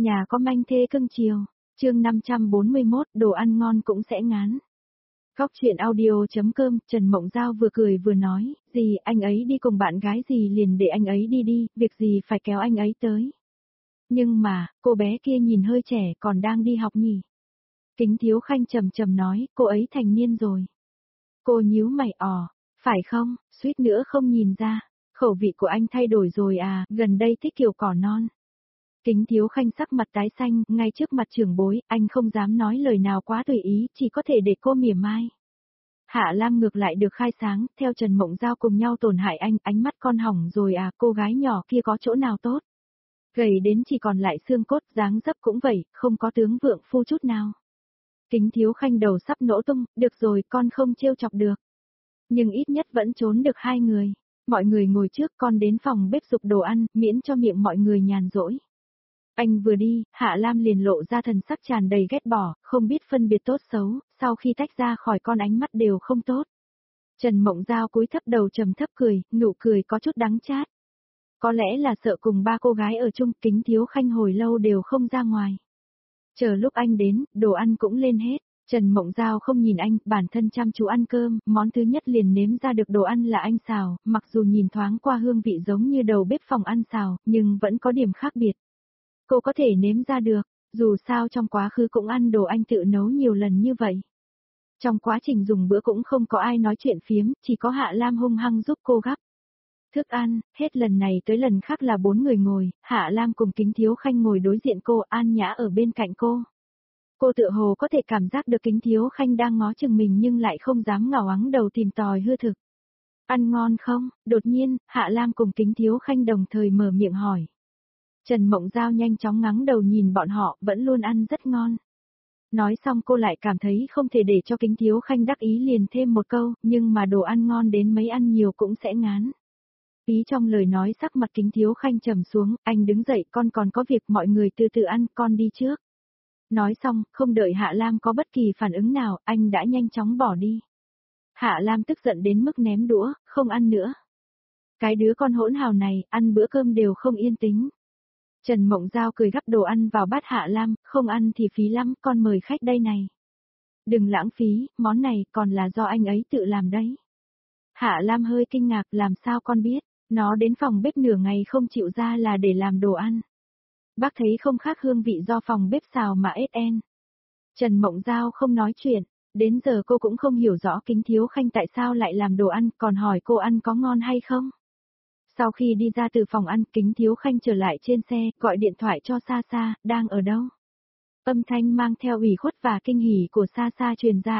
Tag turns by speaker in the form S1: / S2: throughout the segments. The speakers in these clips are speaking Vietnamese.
S1: Nhà có manh thê cưng chiều. Chương 541, đồ ăn ngon cũng sẽ ngán. Góc truyện audio.com, Trần Mộng Giao vừa cười vừa nói, gì anh ấy đi cùng bạn gái gì liền để anh ấy đi đi, việc gì phải kéo anh ấy tới. Nhưng mà, cô bé kia nhìn hơi trẻ còn đang đi học nhỉ. Kính Thiếu Khanh trầm trầm nói, cô ấy thành niên rồi. Cô nhíu mày phải không, suýt nữa không nhìn ra, khẩu vị của anh thay đổi rồi à, gần đây thích kiểu cỏ non. Kính Thiếu Khanh sắc mặt tái xanh, ngay trước mặt trưởng bối, anh không dám nói lời nào quá tùy ý, chỉ có thể để cô mỉa mai. Hạ Lam ngược lại được khai sáng, theo Trần Mộng Giao cùng nhau tổn hại anh, ánh mắt con hỏng rồi à, cô gái nhỏ kia có chỗ nào tốt. Gầy đến chỉ còn lại xương cốt, dáng dấp cũng vậy, không có tướng vượng phu chút nào. Kính Thiếu Khanh đầu sắp nổ tung, được rồi, con không trêu chọc được. Nhưng ít nhất vẫn trốn được hai người. Mọi người ngồi trước, con đến phòng bếp dục đồ ăn, miễn cho miệng mọi người nhàn rỗi. Anh vừa đi, Hạ Lam liền lộ ra thần sắc tràn đầy ghét bỏ, không biết phân biệt tốt xấu, sau khi tách ra khỏi con ánh mắt đều không tốt. Trần Mộng Giao cúi thấp đầu trầm thấp cười, nụ cười có chút đắng chát. Có lẽ là sợ cùng ba cô gái ở chung, Kính Thiếu Khanh hồi lâu đều không ra ngoài. Chờ lúc anh đến, đồ ăn cũng lên hết. Trần Mộng Giao không nhìn anh, bản thân chăm chú ăn cơm, món thứ nhất liền nếm ra được đồ ăn là anh xào, mặc dù nhìn thoáng qua hương vị giống như đầu bếp phòng ăn xào, nhưng vẫn có điểm khác biệt. Cô có thể nếm ra được, dù sao trong quá khứ cũng ăn đồ anh tự nấu nhiều lần như vậy. Trong quá trình dùng bữa cũng không có ai nói chuyện phiếm, chỉ có Hạ Lam hung hăng giúp cô gắp thức ăn, hết lần này tới lần khác là 4 người ngồi, Hạ Lam cùng Kính Thiếu Khanh ngồi đối diện cô, An Nhã ở bên cạnh cô. Cô tựa hồ có thể cảm giác được Kính Thiếu Khanh đang ngó chừng mình nhưng lại không dám ngào ắng đầu tìm tòi hư thực. Ăn ngon không? Đột nhiên, Hạ Lam cùng Kính Thiếu Khanh đồng thời mở miệng hỏi. Trần Mộng Giao nhanh chóng ngắng đầu nhìn bọn họ, vẫn luôn ăn rất ngon. Nói xong cô lại cảm thấy không thể để cho Kính Thiếu Khanh đắc ý liền thêm một câu, nhưng mà đồ ăn ngon đến mấy ăn nhiều cũng sẽ ngán. Ý trong lời nói sắc mặt Kính Thiếu Khanh trầm xuống, anh đứng dậy, con còn có việc, mọi người từ từ ăn, con đi trước. Nói xong, không đợi Hạ Lam có bất kỳ phản ứng nào, anh đã nhanh chóng bỏ đi. Hạ Lam tức giận đến mức ném đũa, không ăn nữa. Cái đứa con hỗn hào này, ăn bữa cơm đều không yên tĩnh. Trần Mộng Giao cười gắp đồ ăn vào bát Hạ Lam, không ăn thì phí lắm, con mời khách đây này. Đừng lãng phí, món này còn là do anh ấy tự làm đấy. Hạ Lam hơi kinh ngạc, làm sao con biết, nó đến phòng bếp nửa ngày không chịu ra là để làm đồ ăn. Bác thấy không khác hương vị do phòng bếp xào mà SN. Trần Mộng Giao không nói chuyện, đến giờ cô cũng không hiểu rõ Kính Thiếu Khanh tại sao lại làm đồ ăn, còn hỏi cô ăn có ngon hay không. Sau khi đi ra từ phòng ăn, Kính Thiếu Khanh trở lại trên xe, gọi điện thoại cho Sa Sa, đang ở đâu? Âm thanh mang theo ủy khuất và kinh hỉ của Sa Sa truyền ra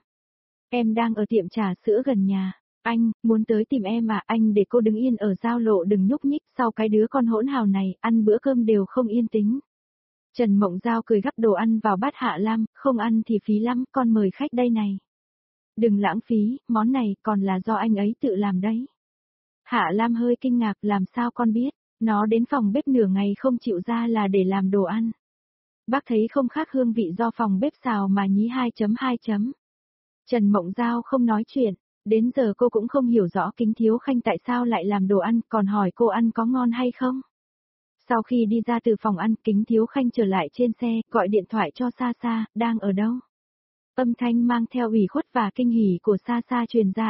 S1: em đang ở tiệm trà sữa gần nhà. Anh, muốn tới tìm em à, anh để cô đứng yên ở giao lộ đừng nhúc nhích, sau cái đứa con hỗn hào này, ăn bữa cơm đều không yên tĩnh. Trần Mộng Giao cười gắp đồ ăn vào bát Hạ Lam, không ăn thì phí lắm, con mời khách đây này. Đừng lãng phí, món này còn là do anh ấy tự làm đấy. Hạ Lam hơi kinh ngạc, làm sao con biết, nó đến phòng bếp nửa ngày không chịu ra là để làm đồ ăn. Bác thấy không khác hương vị do phòng bếp xào mà nhí 2.2. Trần Mộng Giao không nói chuyện, đến giờ cô cũng không hiểu rõ Kính Thiếu Khanh tại sao lại làm đồ ăn, còn hỏi cô ăn có ngon hay không. Sau khi đi ra từ phòng ăn, Kính Thiếu Khanh trở lại trên xe, gọi điện thoại cho Sa Sa, đang ở đâu? Âm thanh mang theo ủy khuất và kinh hỉ của Sa Sa truyền ra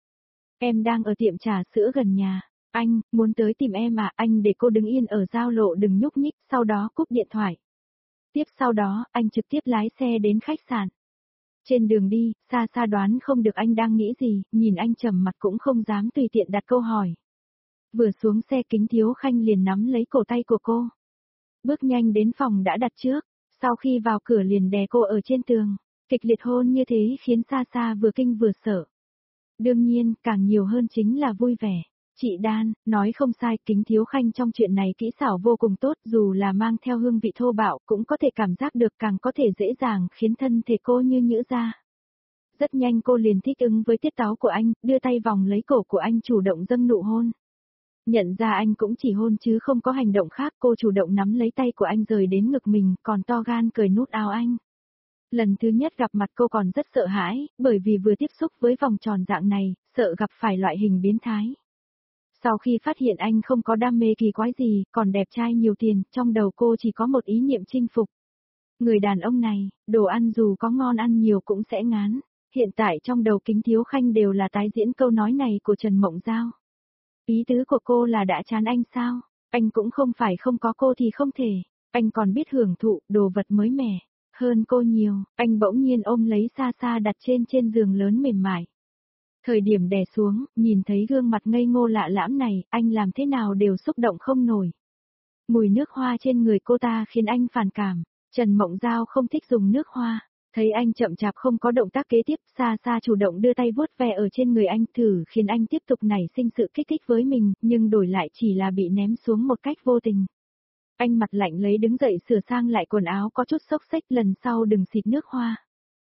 S1: em đang ở tiệm trà sữa gần nhà. Anh, muốn tới tìm em à, anh để cô đứng yên ở giao lộ đừng nhúc nhích, sau đó cúp điện thoại. Tiếp sau đó, anh trực tiếp lái xe đến khách sạn. Trên đường đi, Sa Sa đoán không được anh đang nghĩ gì, nhìn anh trầm mặt cũng không dám tùy tiện đặt câu hỏi. Vừa xuống xe Kính Thiếu Khanh liền nắm lấy cổ tay của cô. Bước nhanh đến phòng đã đặt trước, sau khi vào cửa liền đè cô ở trên tường. Kịch liệt hôn như thế khiến Sa Sa vừa kinh vừa sợ. Đương nhiên, càng nhiều hơn chính là vui vẻ. Chị Đan, nói không sai, Kính Thiếu Khanh trong chuyện này kỹ xảo vô cùng tốt, dù là mang theo hương vị thô bạo, cũng có thể cảm giác được, càng có thể dễ dàng khiến thân thể cô như nhũ ra. Rất nhanh cô liền thích ứng với tiết táo của anh, đưa tay vòng lấy cổ của anh chủ động dâng nụ hôn. Nhận ra anh cũng chỉ hôn chứ không có hành động khác, cô chủ động nắm lấy tay của anh rời đến ngực mình, còn to gan cởi nút áo anh. Lần thứ nhất gặp mặt cô còn rất sợ hãi, bởi vì vừa tiếp xúc với vòng tròn dạng này, sợ gặp phải loại hình biến thái. Sau khi phát hiện anh không có đam mê kỳ quái gì, còn đẹp trai nhiều tiền, trong đầu cô chỉ có một ý niệm chinh phục. Người đàn ông này, đồ ăn dù có ngon ăn nhiều cũng sẽ ngán. Hiện tại trong đầu Kính Thiếu Khanh đều là tái diễn câu nói này của Trần Mộng Giao. Ý tứ của cô là đã chán anh sao? Anh cũng không phải không có cô thì không thể. Anh còn biết hưởng thụ đồ vật mới mẻ. Hơn cô nhiều, anh bỗng nhiên ôm lấy Sa Sa đặt trên giường lớn mềm mại. Thời điểm đè xuống, nhìn thấy gương mặt ngây ngô lạ lẫm này, anh làm thế nào đều xúc động không nổi. Mùi nước hoa trên người cô ta khiến anh phản cảm. Trần Mộng Giao không thích dùng nước hoa. Thấy anh chậm chạp không có động tác kế tiếp, Sa Sa chủ động đưa tay vuốt ve ở trên người anh thử khiến anh tiếp tục nảy sinh sự kích thích với mình, nhưng đổi lại chỉ là bị ném xuống một cách vô tình. Anh mặt lạnh lấy đứng dậy sửa sang lại quần áo có chút xốc xếch, lần sau đừng xịt nước hoa.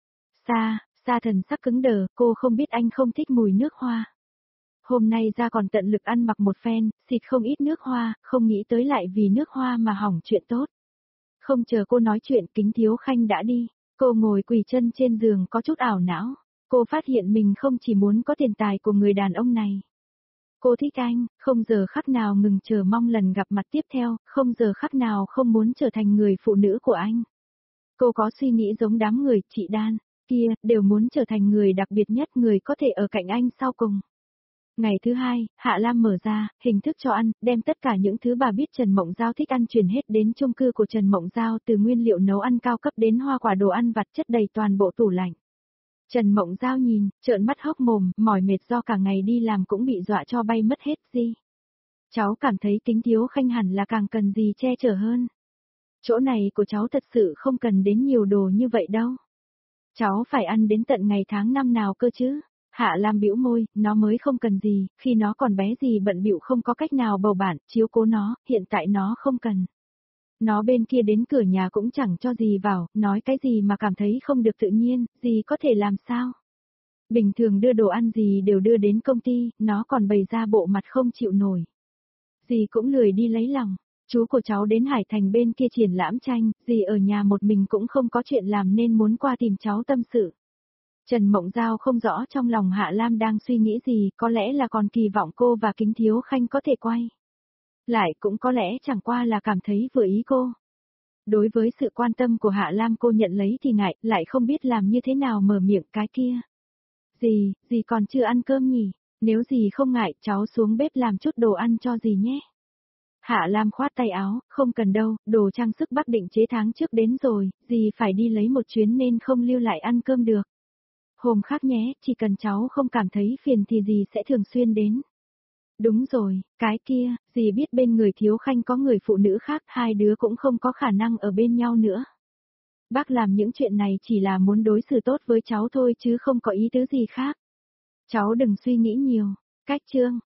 S1: Sa thần sắc cứng đờ, cô không biết anh không thích mùi nước hoa. Hôm nay ra còn tận lực ăn mặc một phen, xịt không ít nước hoa, không nghĩ tới lại vì nước hoa mà hỏng chuyện tốt. Không chờ cô nói chuyện, Kính Thiếu Khanh đã đi. Cô ngồi quỳ chân trên giường có chút ảo não. Cô phát hiện mình không chỉ muốn có tiền tài của người đàn ông này. Cô thích anh, không giờ khắc nào ngừng chờ mong lần gặp mặt tiếp theo, không giờ khắc nào không muốn trở thành người phụ nữ của anh. Cô có suy nghĩ giống đám người chị Đan kia, đều muốn trở thành người đặc biệt nhất, người có thể ở cạnh anh sau cùng. Ngày thứ hai, Hạ Lam mở ra, hình thức cho ăn, đem tất cả những thứ bà biết Trần Mộng Giao thích ăn truyền hết đến chung cư của Trần Mộng Giao, từ nguyên liệu nấu ăn cao cấp đến hoa quả đồ ăn vặt chất đầy toàn bộ tủ lạnh. Trần Mộng Giao nhìn, trợn mắt hốc mồm, mỏi mệt do cả ngày đi làm cũng bị dọa cho bay mất hết gì. Cháu cảm thấy Kính Thiếu Khanh hẳn là càng cần gì che chở hơn. Chỗ này của cháu thật sự không cần đến nhiều đồ như vậy đâu. Cháu phải ăn đến tận ngày tháng năm nào cơ chứ? Hạ Lam bĩu môi, nó mới không cần gì, khi nó còn bé gì bận bịu không có cách nào bầu bạn, chiếu cố nó, hiện tại nó không cần. Nó bên kia đến cửa nhà cũng chẳng cho gì vào, nói cái gì mà cảm thấy không được tự nhiên, gì có thể làm sao? Bình thường đưa đồ ăn gì đều đưa đến công ty, nó còn bày ra bộ mặt không chịu nổi. Dì cũng lười đi lấy lòng, chú của cháu đến Hải Thành bên kia triển lãm tranh, dì ở nhà một mình cũng không có chuyện làm nên muốn qua tìm cháu tâm sự. Trần Mộng Giao không rõ trong lòng Hạ Lam đang suy nghĩ gì, có lẽ là còn kỳ vọng cô và Kính Thiếu Khanh có thể quay. Lại cũng có lẽ chẳng qua là cảm thấy vừa ý cô. Đối với sự quan tâm của Hạ Lam cô nhận lấy thì ngại, lại không biết làm như thế nào mở miệng cái kia. Dì còn chưa ăn cơm nhỉ? Nếu dì không ngại, cháu xuống bếp làm chút đồ ăn cho dì nhé. Hạ Lam khoát tay áo, không cần đâu, đồ trang sức Bắc Định chế tháng trước đến rồi, dì phải đi lấy một chuyến nên không lưu lại ăn cơm được. Hôm khác nhé, chỉ cần cháu không cảm thấy phiền thì dì sẽ thường xuyên đến. Đúng rồi, cái kia, dì biết bên người Thiếu Khanh có người phụ nữ khác, hai đứa cũng không có khả năng ở bên nhau nữa. Bác làm những chuyện này chỉ là muốn đối xử tốt với cháu thôi chứ không có ý tứ gì khác. Cháu đừng suy nghĩ nhiều. Cách chương